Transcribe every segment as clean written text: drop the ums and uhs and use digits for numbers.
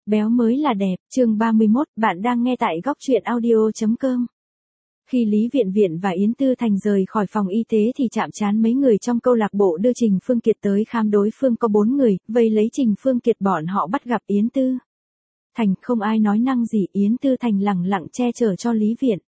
béo mới là đẹp, chương 31, bạn đang nghe tại góc truyện audio.com. Khi Lý Viện Viện và Yến Tư Thành rời khỏi phòng y tế thì chạm trán mấy người trong câu lạc bộ đưa Trình Phương Kiệt tới khám. Đối phương có 4 người, vây lấy Trình Phương Kiệt. Bọn họ bắt gặp Yến Tư Thành, không ai nói năng gì. Yến Tư Thành lẳng lặng che chở cho Lý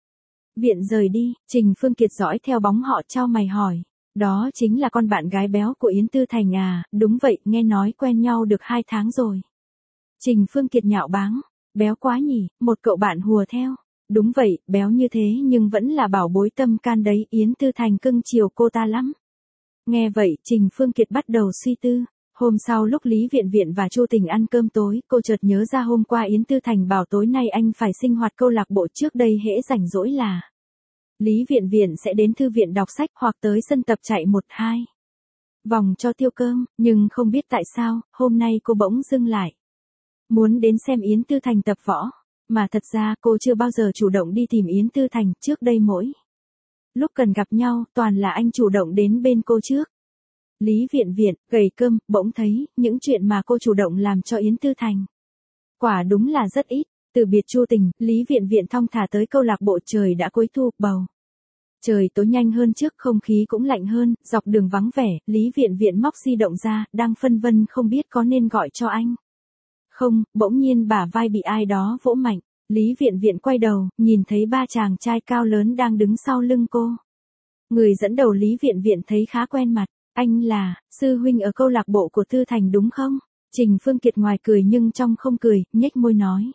Viện rời đi. Trình Phương Kiệt dõi theo bóng họ, chau mày hỏi, đó chính là con bạn gái béo của Yến Tư Thành à? Đúng vậy, nghe nói quen nhau được 2 tháng rồi. Trình Phương Kiệt nhạo báng, béo quá nhỉ, một cậu bạn hùa theo. Đúng vậy, béo như thế nhưng vẫn là bảo bối tâm can đấy. Yến Tư Thành cưng chiều cô ta lắm. Nghe vậy, Trình Phương Kiệt bắt đầu suy tư. Hôm sau lúc Lý Viện và Chu Tình ăn cơm tối, cô chợt nhớ ra hôm qua Yến Tư Thành bảo tối nay anh phải sinh hoạt câu lạc bộ. Trước đây hễ rảnh rỗi là Lý Viện sẽ đến thư viện đọc sách hoặc tới sân tập chạy 1-2 vòng cho tiêu cơm, nhưng không biết tại sao, hôm nay cô bỗng dưng lại muốn đến xem Yến Tư Thành tập võ. Mà thật ra cô chưa bao giờ chủ động đi tìm Yến Tư Thành, trước đây mỗi lúc cần gặp nhau, toàn là anh chủ động đến bên cô trước. Lý Viện gầy cơm, bỗng thấy, những chuyện mà cô chủ động làm cho Yến Tư Thành quả đúng là rất ít. Từ biệt Chu Tình, Lý Viện thong thả tới câu lạc bộ. Trời đã cuối thu, bầu trời tối nhanh hơn trước, không khí cũng lạnh hơn, dọc đường vắng vẻ. Lý Viện móc di động ra, đang phân vân không biết có nên gọi cho anh không. Bỗng nhiên bả vai bị ai đó vỗ mạnh. Lý Viện quay đầu, nhìn thấy 3 chàng trai cao lớn đang đứng sau lưng cô. Người dẫn đầu Lý Viện thấy khá quen mặt. Anh là sư huynh ở câu lạc bộ của Tư Thành đúng không? Trình Phương Kiệt ngoài cười nhưng trong không cười, nhếch môi nói.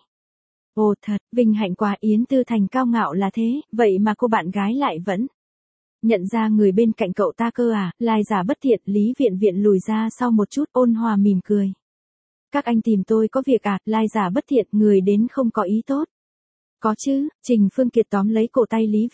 Ồ thật, vinh hạnh quá. Yến Tư Thành cao ngạo là thế, vậy mà cô bạn gái lại vẫn nhận ra người bên cạnh cậu ta cơ à? Lai giả bất thiện. Lý Viện lùi ra sau một chút, ôn hòa mỉm cười. Các anh tìm tôi có việc à? Lai giả bất thiện, người đến không có ý tốt. Có chứ. Trình Phương Kiệt tóm lấy cổ tay Lý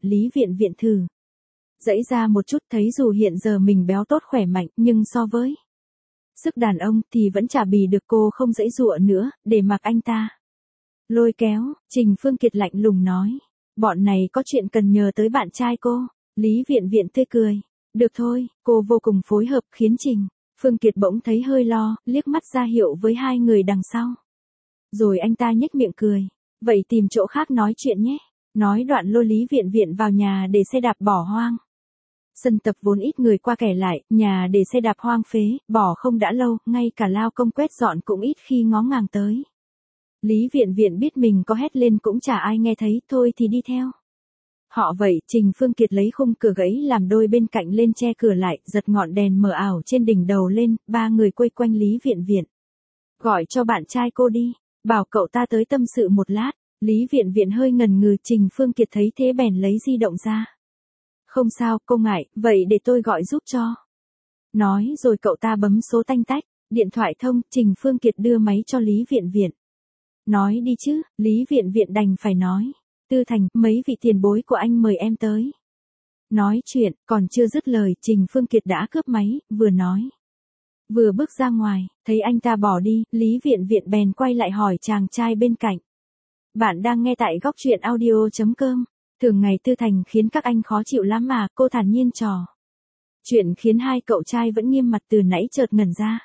Viện thử giãy ra một chút, thấy dù hiện giờ mình béo tốt khỏe mạnh, nhưng so với sức đàn ông thì vẫn chả bì được. Cô không giãy giụa nữa, để mặc anh ta lôi kéo. Trình Phương Kiệt lạnh lùng nói, bọn này có chuyện cần nhờ tới bạn trai cô. Lý Viện tươi cười, được thôi. Cô vô cùng phối hợp, khiến Trình Phương Kiệt bỗng thấy hơi lo, liếc mắt ra hiệu với 2 người đằng sau. Rồi anh ta nhếch miệng cười, vậy tìm chỗ khác nói chuyện nhé. Nói đoạn lôi Lý Viện vào nhà để xe đạp bỏ hoang. Sân tập vốn ít người qua kẻ lại, nhà để xe đạp hoang phế, bỏ không đã lâu, ngay cả lao công quét dọn cũng ít khi ngó ngàng tới. Lý Viện biết mình có hét lên cũng chả ai nghe thấy, thôi thì đi theo họ vậy. Trình Phương Kiệt lấy khung cửa gãy làm đôi bên cạnh lên che cửa lại, giật ngọn đèn mờ ảo trên đỉnh đầu lên. 3 người quây quanh Lý Viện. Gọi cho bạn trai cô đi, bảo cậu ta tới tâm sự một lát. Lý Viện hơi ngần ngừ. Trình Phương Kiệt thấy thế bèn lấy di động ra. Không sao, cô ngại, vậy để tôi gọi giúp cho. Nói rồi cậu ta bấm số tanh tách, điện thoại thông. Trình Phương Kiệt đưa máy cho Lý Viện. Nói đi chứ. Lý Viện đành phải nói, Tư Thành, mấy vị tiền bối của anh mời em tới nói chuyện. Còn chưa dứt lời, Trình Phương Kiệt đã cướp máy, vừa nói vừa bước ra ngoài. Thấy anh ta bỏ đi, Lý Viện bèn quay lại hỏi chàng trai bên cạnh. Bạn đang nghe tại góc truyện audio.com. Thường ngày Tư Thành khiến các anh khó chịu lắm mà. Cô thản nhiên trò chuyện khiến 2 cậu trai vẫn nghiêm mặt từ nãy chợt ngẩn ra.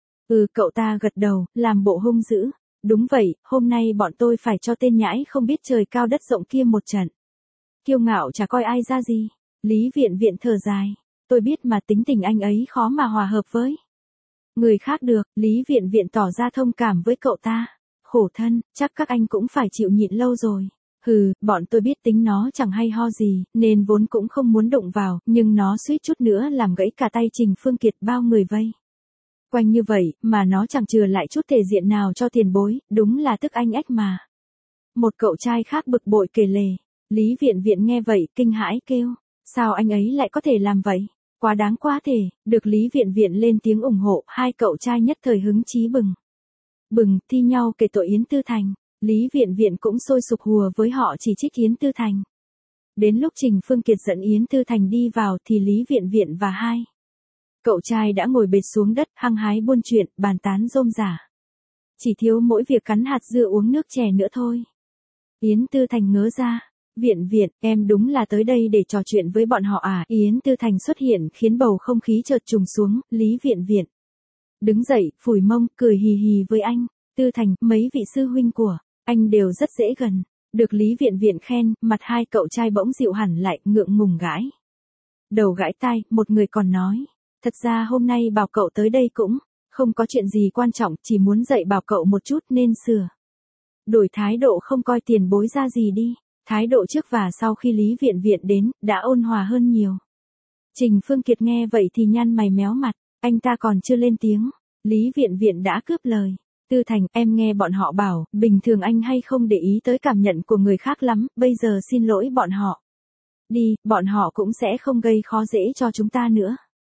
Cậu ta gật đầu, làm bộ hung dữ. Đúng vậy, hôm nay bọn tôi phải cho tên nhãi không biết trời cao đất rộng kia một trận. Kiêu ngạo chả coi ai ra gì. Lý Viện thở dài. Tôi biết mà, tính tình anh ấy khó mà hòa hợp với người khác được. Lý Viện tỏ ra thông cảm với cậu ta. Khổ thân, chắc các anh cũng phải chịu nhịn lâu rồi. Bọn tôi biết tính nó chẳng hay ho gì, nên vốn cũng không muốn đụng vào, nhưng nó suýt chút nữa làm gãy cả tay Trình Phương Kiệt. Bao người vây quanh như vậy, mà nó chẳng chừa lại chút thể diện nào cho tiền bối, đúng là tức anh ách mà. Một cậu trai khác bực bội kể lể. Lý Viện nghe vậy, kinh hãi kêu, sao anh ấy lại có thể làm vậy? Quá đáng quá thể. Được Lý Viện lên tiếng ủng hộ, 2 cậu trai nhất thời hứng chí bừng, thi nhau kể tội Yến Tư Thành. Lý Viện cũng sôi sục hùa với họ, chỉ trích Yến Tư Thành. Đến lúc Trình Phương Kiệt dẫn Yến Tư Thành đi vào thì Lý Viện và 2 cậu trai đã ngồi bệt xuống đất, hăng hái buôn chuyện, bàn tán rôm rả. Chỉ thiếu mỗi việc cắn hạt dưa uống nước chè nữa thôi. Yến Tư Thành ngớ ra. Viện, em đúng là tới đây để trò chuyện với bọn họ à? Yến Tư Thành xuất hiện khiến bầu không khí chợt trùng xuống. Lý Viện đứng dậy, phủi mông, cười hì hì với anh. Tư Thành, mấy vị sư huynh của anh đều rất dễ gần. Được Lý Viện Viện khen, mặt hai cậu trai bỗng dịu hẳn lại, ngượng ngùng gãi đầu gãi tai, một người còn nói. Thật ra hôm nay bảo cậu tới đây cũng không có chuyện gì quan trọng, chỉ muốn dạy bảo cậu một chút nên sửa. Đổi thái độ không coi tiền bối ra gì đi. Thái độ trước và sau khi Lý Viện Viện đến, đã ôn hòa hơn nhiều. Trình Phương Kiệt nghe vậy thì nhăn mày méo mặt, anh ta còn chưa lên tiếng. Lý Viện Viện đã cướp lời. Tư Thành, em nghe bọn họ bảo, bình thường anh hay không để ý tới cảm nhận của người khác lắm, bây giờ xin lỗi bọn họ. Đi, bọn họ cũng sẽ không gây khó dễ cho chúng ta nữa.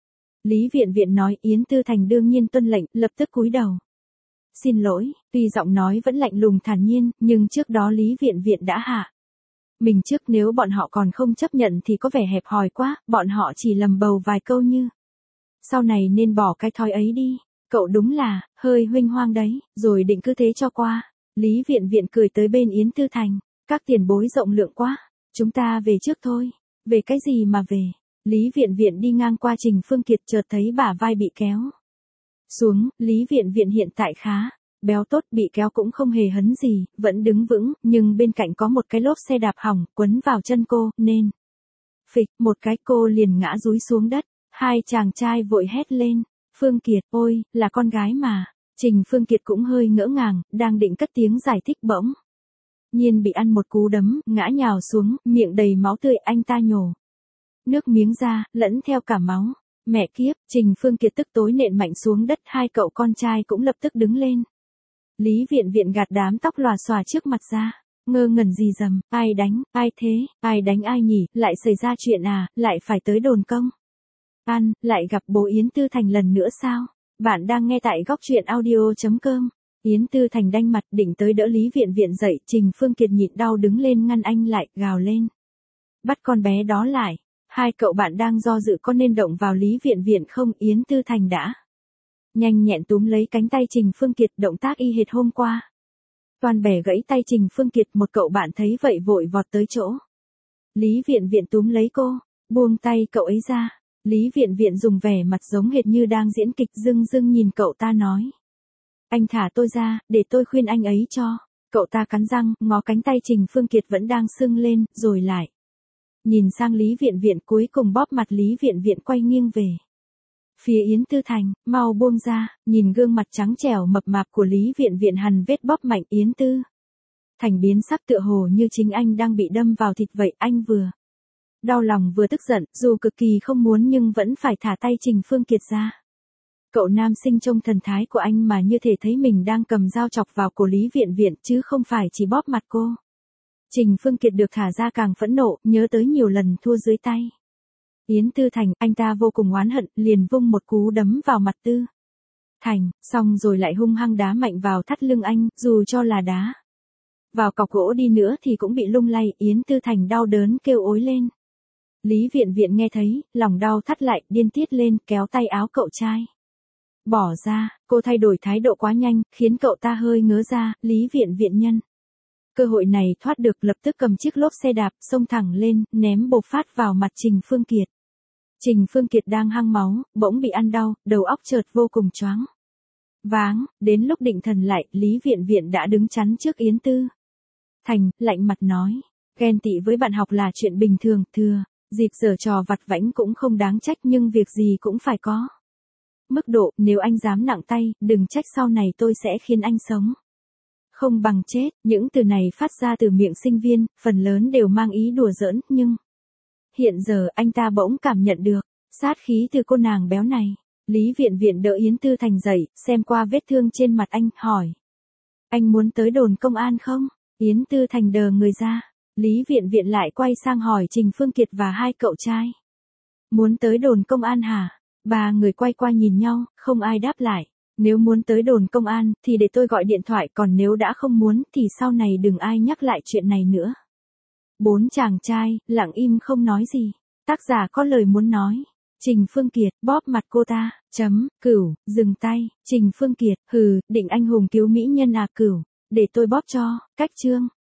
Lý Viện Viện nói. Yến Tư Thành đương nhiên tuân lệnh, lập tức cúi đầu. Xin lỗi, tuy giọng nói vẫn lạnh lùng thản nhiên, nhưng trước đó Lý Viện Viện đã hạ mình trước, nếu bọn họ còn không chấp nhận thì có vẻ hẹp hòi quá, bọn họ chỉ lầm bầu vài câu như. Sau này nên bỏ cái thói ấy đi, cậu đúng là, hơi huênh hoang đấy, rồi định cứ thế cho qua. Lý Viện Viện cười tới bên Yến Tư Thành, các tiền bối rộng lượng quá, chúng ta về trước thôi. Về cái gì mà về? Lý Viện Viện đi ngang qua Trình Phương Kiệt chợt thấy bả vai bị kéo xuống. Lý Viện Viện hiện tại khá béo tốt, bị kéo cũng không hề hấn gì, vẫn đứng vững, nhưng bên cạnh có một cái lốp xe đạp hỏng, quấn vào chân cô, nên phịch, một cái cô liền ngã dúi xuống đất. Hai chàng trai vội hét lên. Phương Kiệt, ôi, là con gái mà. Trình Phương Kiệt cũng hơi ngỡ ngàng, đang định cất tiếng giải thích bỗng nhiên bị ăn một cú đấm, ngã nhào xuống, miệng đầy máu tươi, anh ta nhổ nước miếng ra, lẫn theo cả máu. Mẹ kiếp, Trình Phương Kiệt tức tối nện mạnh xuống đất, hai cậu con trai cũng lập tức đứng lên. Lý Viện Viện gạt đám tóc lòa xòa trước mặt ra, ngơ ngẩn gì dầm, ai đánh, ai thế, ai đánh ai nhỉ, lại xảy ra chuyện à, lại phải tới đồn công an, lại gặp bố Yến Tư Thành lần nữa sao? Bạn đang nghe tại góc truyện audio.com. Yến Tư Thành đanh mặt định tới đỡ Lý Viện Viện dậy, Trình Phương Kiệt nhịn đau đứng lên ngăn anh lại, gào lên. Bắt con bé đó lại, hai cậu bạn đang do dự có nên động vào Lý Viện Viện không. Yến Tư Thành đã nhanh nhẹn túm lấy cánh tay Trình Phương Kiệt, động tác y hệt hôm qua. Toàn bẻ gãy tay Trình Phương Kiệt, một cậu bạn thấy vậy vội vọt tới chỗ. Lý Viện Viện túm lấy cô, buông tay cậu ấy ra. Lý Viện Viện dùng vẻ mặt giống hệt như đang diễn kịch, dưng dưng nhìn cậu ta nói. Anh thả tôi ra, để tôi khuyên anh ấy cho. Cậu ta cắn răng, ngó cánh tay Trình Phương Kiệt vẫn đang sưng lên, rồi lại nhìn sang Lý Viện Viện, cuối cùng bóp mặt Lý Viện Viện, quay nghiêng về phía Yến Tư Thành, mau buông ra. Nhìn gương mặt trắng trẻo mập mạp của Lý Viện Viện hằn vết bóp mạnh, Yến Tư Thành biến sắc tựa hồ như chính anh đang bị đâm vào thịt vậy. Anh vừa đau lòng vừa tức giận, dù cực kỳ không muốn nhưng vẫn phải thả tay Trình Phương Kiệt ra. Cậu nam sinh trông thần thái của anh mà như thể thấy mình đang cầm dao chọc vào cổ Lý Viện Viện, chứ không phải chỉ bóp mặt cô. Trình Phương Kiệt được thả ra càng phẫn nộ, nhớ tới nhiều lần thua dưới tay Yến Tư Thành, anh ta vô cùng oán hận, liền vung một cú đấm vào mặt Tư Thành, xong rồi lại hung hăng đá mạnh vào thắt lưng anh, dù cho là đá vào cọc gỗ đi nữa thì cũng bị lung lay. Yến Tư Thành đau đớn kêu ối lên. Lý Viện Viện nghe thấy, lòng đau thắt lại, điên tiết lên, kéo tay áo cậu trai bỏ ra. Cô thay đổi thái độ quá nhanh, khiến cậu ta hơi ngớ ra. Lý Viện Viện nhân cơ hội này thoát được, lập tức cầm chiếc lốp xe đạp, xông thẳng lên, ném bột phát vào mặt Trình Phương Kiệt. Trình Phương Kiệt đang hăng máu, bỗng bị ăn đau, đầu óc chợt vô cùng choáng váng. Đến lúc định thần lại, Lý Viện Viện đã đứng chắn trước Yến Tư Thành, lạnh mặt nói. Ghen tị với bạn học là chuyện bình thường, thừa dịp giở trò vặt vãnh cũng không đáng trách, nhưng việc gì cũng phải có mức độ. Nếu anh dám nặng tay, đừng trách sau này tôi sẽ khiến anh sống không bằng chết. Những từ này phát ra từ miệng sinh viên, phần lớn đều mang ý đùa giỡn, nhưng hiện giờ anh ta bỗng cảm nhận được sát khí từ cô nàng béo này. Lý Viện Viện đỡ Yến Tư Thành dậy, xem qua vết thương trên mặt anh, hỏi. Anh muốn tới đồn công an không? Yến Tư Thành đờ người ra. Lý Viện Viện lại quay sang hỏi Trình Phương Kiệt và hai cậu trai. Muốn tới đồn công an hả? Ba người quay qua nhìn nhau, không ai đáp lại. Nếu muốn tới đồn công an, thì để tôi gọi điện thoại, còn nếu đã không muốn, thì sau này đừng ai nhắc lại chuyện này nữa. Bốn chàng trai, lặng im không nói gì. Tác giả có lời muốn nói. Trình Phương Kiệt, bóp mặt cô ta, Cửu, dừng tay. Trình Phương Kiệt, hừ, định anh hùng cứu mỹ nhân à Cửu, để tôi bóp cho. Cách chương.